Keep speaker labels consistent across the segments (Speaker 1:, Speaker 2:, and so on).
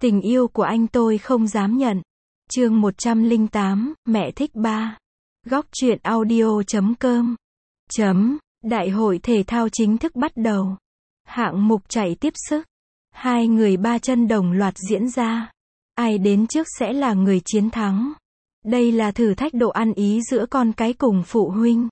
Speaker 1: Tình yêu của anh tôi không dám nhận. Chương 108, mẹ thích ba. Góc truyện audio.com. Đại hội thể thao chính thức bắt đầu. Hạng mục chạy tiếp sức. Hai người ba chân đồng loạt diễn ra. Ai đến trước sẽ là người chiến thắng. Đây là thử thách độ ăn ý giữa con cái cùng phụ huynh.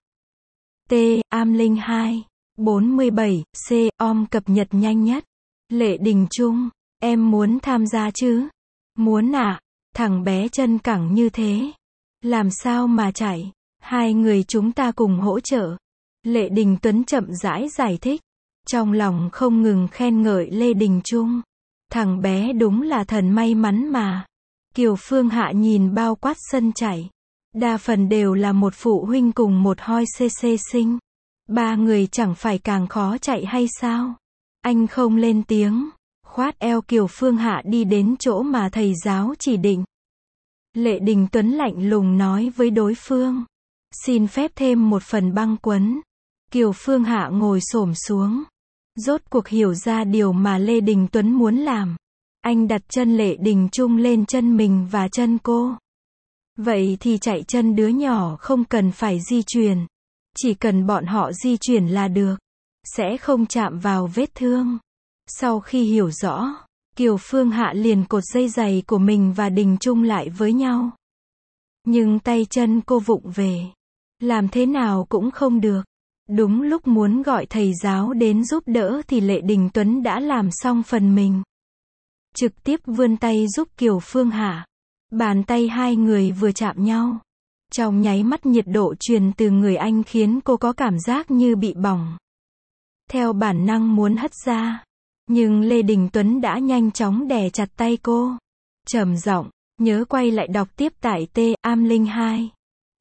Speaker 1: Am Linh 2, 47, Om cập nhật nhanh nhất. Lệ Đình Trung, em muốn tham gia chứ? Muốn ạ. Thằng bé chân cẳng như thế. Làm sao mà chạy? Hai người chúng ta cùng hỗ trợ. Lệ Đình Tuấn chậm rãi giải thích. Trong lòng không ngừng khen ngợi Lê Đình Trung. Thằng bé đúng là thần may mắn mà. Kiều Phương Hạ nhìn bao quát sân chạy. Đa phần đều là một phụ huynh cùng một hoi cc sinh. Ba người chẳng phải càng khó chạy hay sao? Anh không lên tiếng. Khoát eo Kiều Phương Hạ đi đến chỗ mà thầy giáo chỉ định. Lệ Đình Tuấn lạnh lùng nói với đối phương. Xin phép thêm một phần băng quấn. Kiều Phương Hạ ngồi xổm xuống. Rốt cuộc hiểu ra điều mà Lê Đình Tuấn muốn làm. Anh đặt chân Lệ Đình Trung lên chân mình và chân cô. Vậy thì chạy chân đứa nhỏ không cần phải di chuyển. Chỉ cần bọn họ di chuyển là được. Sẽ không chạm vào vết thương. Sau khi hiểu rõ, Kiều Phương Hạ liền cột dây giày của mình và Đình Trung lại với nhau. Nhưng tay chân cô vụng về. Làm thế nào cũng không được. Đúng lúc muốn gọi thầy giáo đến giúp đỡ thì Lệ Đình Tuấn đã làm xong phần mình. Trực tiếp vươn tay giúp Kiều Phương Hạ. Bàn tay hai người vừa chạm nhau. Trong nháy mắt nhiệt độ truyền từ người anh khiến cô có cảm giác như bị bỏng. Theo bản năng muốn hất ra. Nhưng Lê Đình Tuấn đã nhanh chóng đè chặt tay cô. Trầm giọng, nhớ quay lại đọc tiếp tại Am Linh 2,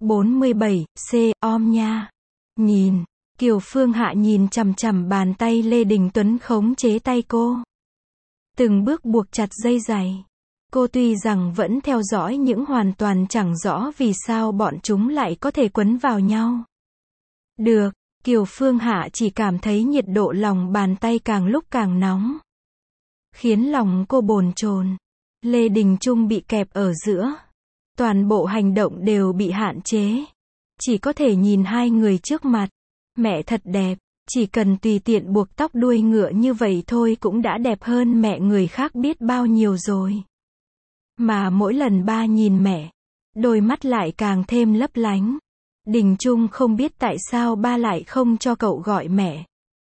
Speaker 1: 47, Om nha. Nhìn, Kiều Phương Hạ nhìn chằm chằm bàn tay Lê Đình Tuấn khống chế tay cô. Từng bước buộc chặt dây giày. Cô tuy rằng vẫn theo dõi nhưng hoàn toàn chẳng rõ vì sao bọn chúng lại có thể quấn vào nhau. Được, Kiều Phương Hạ chỉ cảm thấy nhiệt độ lòng bàn tay càng lúc càng nóng. Khiến lòng cô bồn chồn. Lê Đình Trung bị kẹp ở giữa. Toàn bộ hành động đều bị hạn chế. Chỉ có thể nhìn hai người trước mặt. Mẹ thật đẹp. Chỉ cần tùy tiện buộc tóc đuôi ngựa như vậy thôi cũng đã đẹp hơn mẹ người khác biết bao nhiêu rồi. Mà mỗi lần ba nhìn mẹ, đôi mắt lại càng thêm lấp lánh. Đình Trung không biết tại sao ba lại không cho cậu gọi mẹ,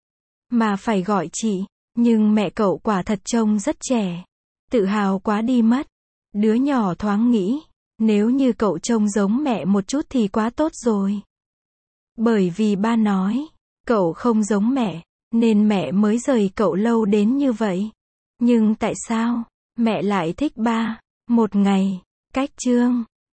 Speaker 1: mà phải gọi chị. Nhưng mẹ cậu quả thật trông rất trẻ. Tự hào quá đi mất. Đứa nhỏ thoáng nghĩ, nếu như cậu trông giống mẹ một chút thì quá tốt rồi. Bởi vì ba nói, cậu không giống mẹ, nên mẹ mới rời cậu lâu đến như vậy. Nhưng tại sao, mẹ lại thích ba? Một ngày, cách chương